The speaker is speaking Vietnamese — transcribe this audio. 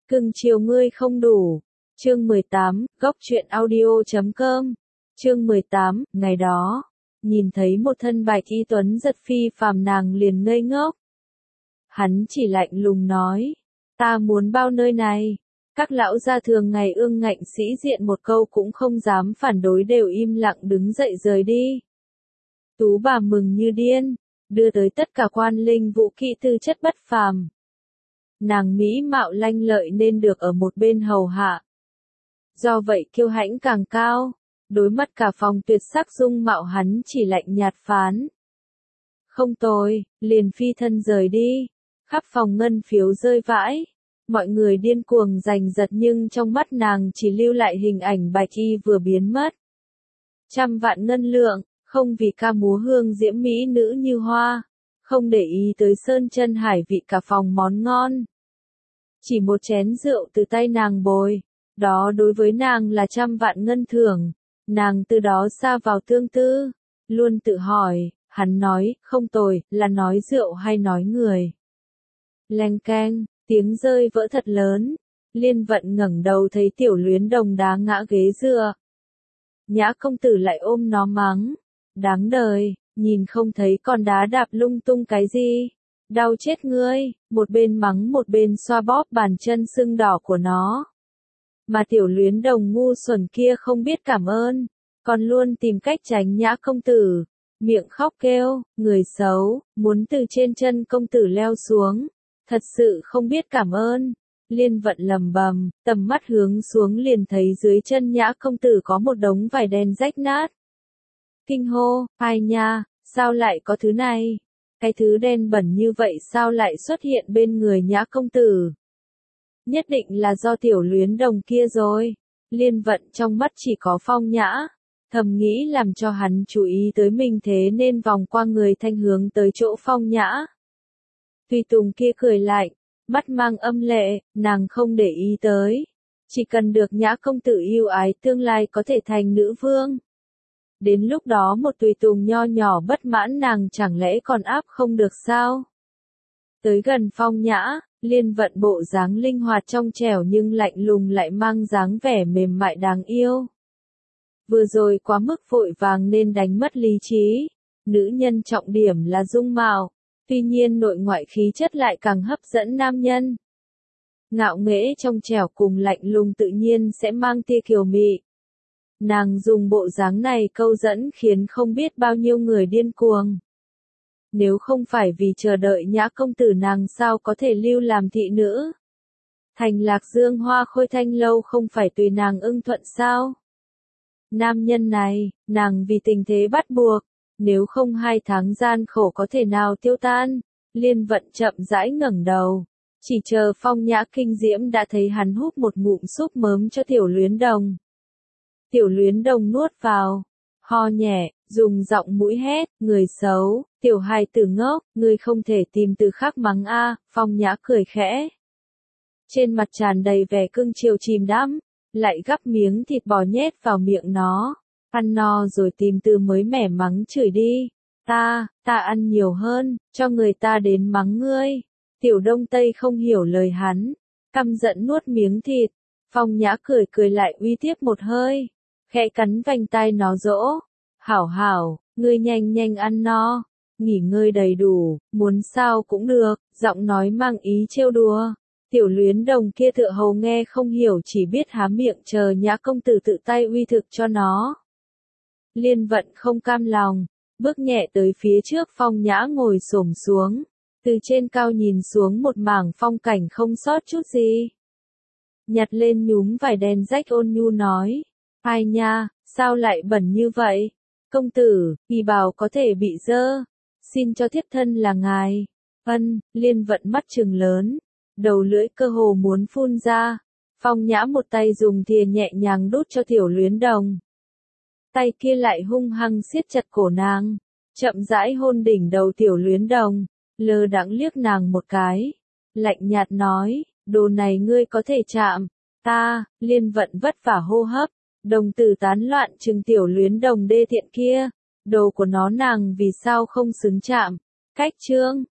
Cưng chiều ngươi không đủ. Chương 18, góc truyện audio.com. Chương 18, ngày đó, nhìn thấy một thân bạch y tuấn giật phi phàm, nàng liền ngây ngốc. Hắn chỉ lạnh lùng nói, ta muốn bao nơi này. Các lão gia thường ngày ương ngạnh sĩ diện một câu cũng không dám phản đối, đều im lặng đứng dậy rời đi. Tú bà mừng như điên, đưa tới tất cả quan linh vũ kỵ tư chất bất phàm. Nàng mỹ mạo lanh lợi nên được ở một bên hầu hạ. Do vậy kiêu hãnh càng cao, đối mắt cả phòng tuyệt sắc dung mạo hắn chỉ lạnh nhạt phán. Không tồi, liền phi thân rời đi, khắp phòng ngân phiếu rơi vãi. Mọi người điên cuồng giành giật nhưng trong mắt nàng chỉ lưu lại hình ảnh bạch y vừa biến mất. 100 vạn ngân lượng, không vì ca múa hương diễm mỹ nữ như hoa, không để ý tới sơn chân hải vị cả phòng món ngon. Chỉ một chén rượu từ tay nàng bồi, đó đối với nàng là 100 vạn ngân thưởng. Nàng từ đó sa vào tương tư, luôn tự hỏi, hắn nói, không tồi, là nói rượu hay nói người. Leng keng, tiếng rơi vỡ thật lớn, Liên Vận ngẩng đầu thấy Tiểu Luyến Đồng đá ngã ghế dựa. Nhã công tử lại ôm nó mắng, đáng đời, nhìn không thấy con đá đạp lung tung cái gì, đau chết ngươi, một bên mắng một bên xoa bóp bàn chân sưng đỏ của nó. Mà Tiểu Luyến Đồng ngu xuẩn kia không biết cảm ơn, còn luôn tìm cách tránh Nhã công tử, miệng khóc kêu, người xấu, muốn từ trên chân công tử leo xuống, thật sự không biết cảm ơn. Liên Vận lầm bầm, tầm mắt hướng xuống liền thấy dưới chân Nhã công tử có một đống vải đen rách nát. Kinh hô, ai nha, sao lại có thứ này? Cái thứ đen bẩn như vậy sao lại xuất hiện bên người Nhã công tử? Nhất định là do Tiểu Luyến Đồng kia rồi. Liên Vận trong mắt chỉ có Phong Nhã, thầm nghĩ làm cho hắn chú ý tới mình thế nên vòng qua người thanh hướng tới chỗ Phong Nhã. Tùy Tùng kia cười lạnh, mắt mang âm lệ, nàng không để ý tới. Chỉ cần được Nhã công tử yêu ái tương lai có thể thành nữ vương. Đến lúc đó một Tùy Tùng nho nhỏ bất mãn nàng chẳng lẽ còn áp không được sao? Tới gần Phong Nhã, Liên Vận bộ dáng linh hoạt trong trẻo nhưng lạnh lùng lại mang dáng vẻ mềm mại đáng yêu. Vừa rồi quá mức vội vàng nên đánh mất lý trí. Nữ nhân trọng điểm là dung mạo, tuy nhiên nội ngoại khí chất lại càng hấp dẫn nam nhân. Ngạo nghễ trong trẻo cùng lạnh lùng tự nhiên sẽ mang tia kiều mị. Nàng dùng bộ dáng này câu dẫn khiến không biết bao nhiêu người điên cuồng. Nếu không phải vì chờ đợi Nhã công tử nàng sao có thể lưu làm thị nữ. Thành Lạc Dương Hoa Khôi Thanh lâu không phải tùy nàng ưng thuận sao? Nam nhân này, nàng vì tình thế bắt buộc, nếu không 2 tháng gian khổ có thể nào tiêu tan. Liên Vận chậm rãi ngẩng đầu, chỉ chờ Phong Nhã kinh diễm đã thấy hắn hút một ngụm súp mớm cho Tiểu Luyến Đồng. Tiểu Luyến Đồng nuốt vào, ho nhẹ, dùng giọng mũi hét, người xấu, tiểu hài tử ngốc, ngươi không thể tìm từ khác mắng a. Phong Nhã cười khẽ. Trên mặt tràn đầy vẻ cưng chiều chìm đắm, lại gắp miếng thịt bò nhét vào miệng nó. Ăn no rồi tìm từ mới mẻ mắng chửi đi. Ta ăn nhiều hơn, cho người ta đến mắng ngươi. Tiểu Đông Tây không hiểu lời hắn, căm giận nuốt miếng thịt. Phong Nhã cười lại uy tiếp một hơi, khẽ cắn vành tai nó dỗ. Hảo hảo, ngươi nhanh ăn no, nghỉ ngơi đầy đủ, muốn sao cũng được, giọng nói mang ý trêu đùa. Tiểu Luyến Đồng kia tựa hồ nghe không hiểu, chỉ biết há miệng chờ Nhã công tử tự tay uy thực cho nó. Liên Vận không cam lòng, bước nhẹ tới phía trước Phong Nhã ngồi xổm xuống, từ trên cao nhìn xuống một mảng phong cảnh không sót chút gì. Nhặt lên nhúm vải đen rách ôn nhu nói, ai nha, sao lại bẩn như vậy? Công tử, y bào có thể bị dơ, xin cho thiếp thân là ngài. Liên Vận mắt trừng lớn, đầu lưỡi cơ hồ muốn phun ra. Phong Nhã một tay dùng thìa nhẹ nhàng đút cho Tiểu Luyến Đồng. Tay kia lại hung hăng siết chặt cổ nàng, chậm rãi hôn đỉnh đầu Tiểu Luyến Đồng, lơ đãng liếc nàng một cái, lạnh nhạt nói, đồ này ngươi có thể chạm, ta. Liên Vận vất vả hô hấp, đồng tử tán loạn trừng Tiểu Luyến Đồng đê tiện kia, đồ của nó nàng vì sao không xứng chạm. Cách chương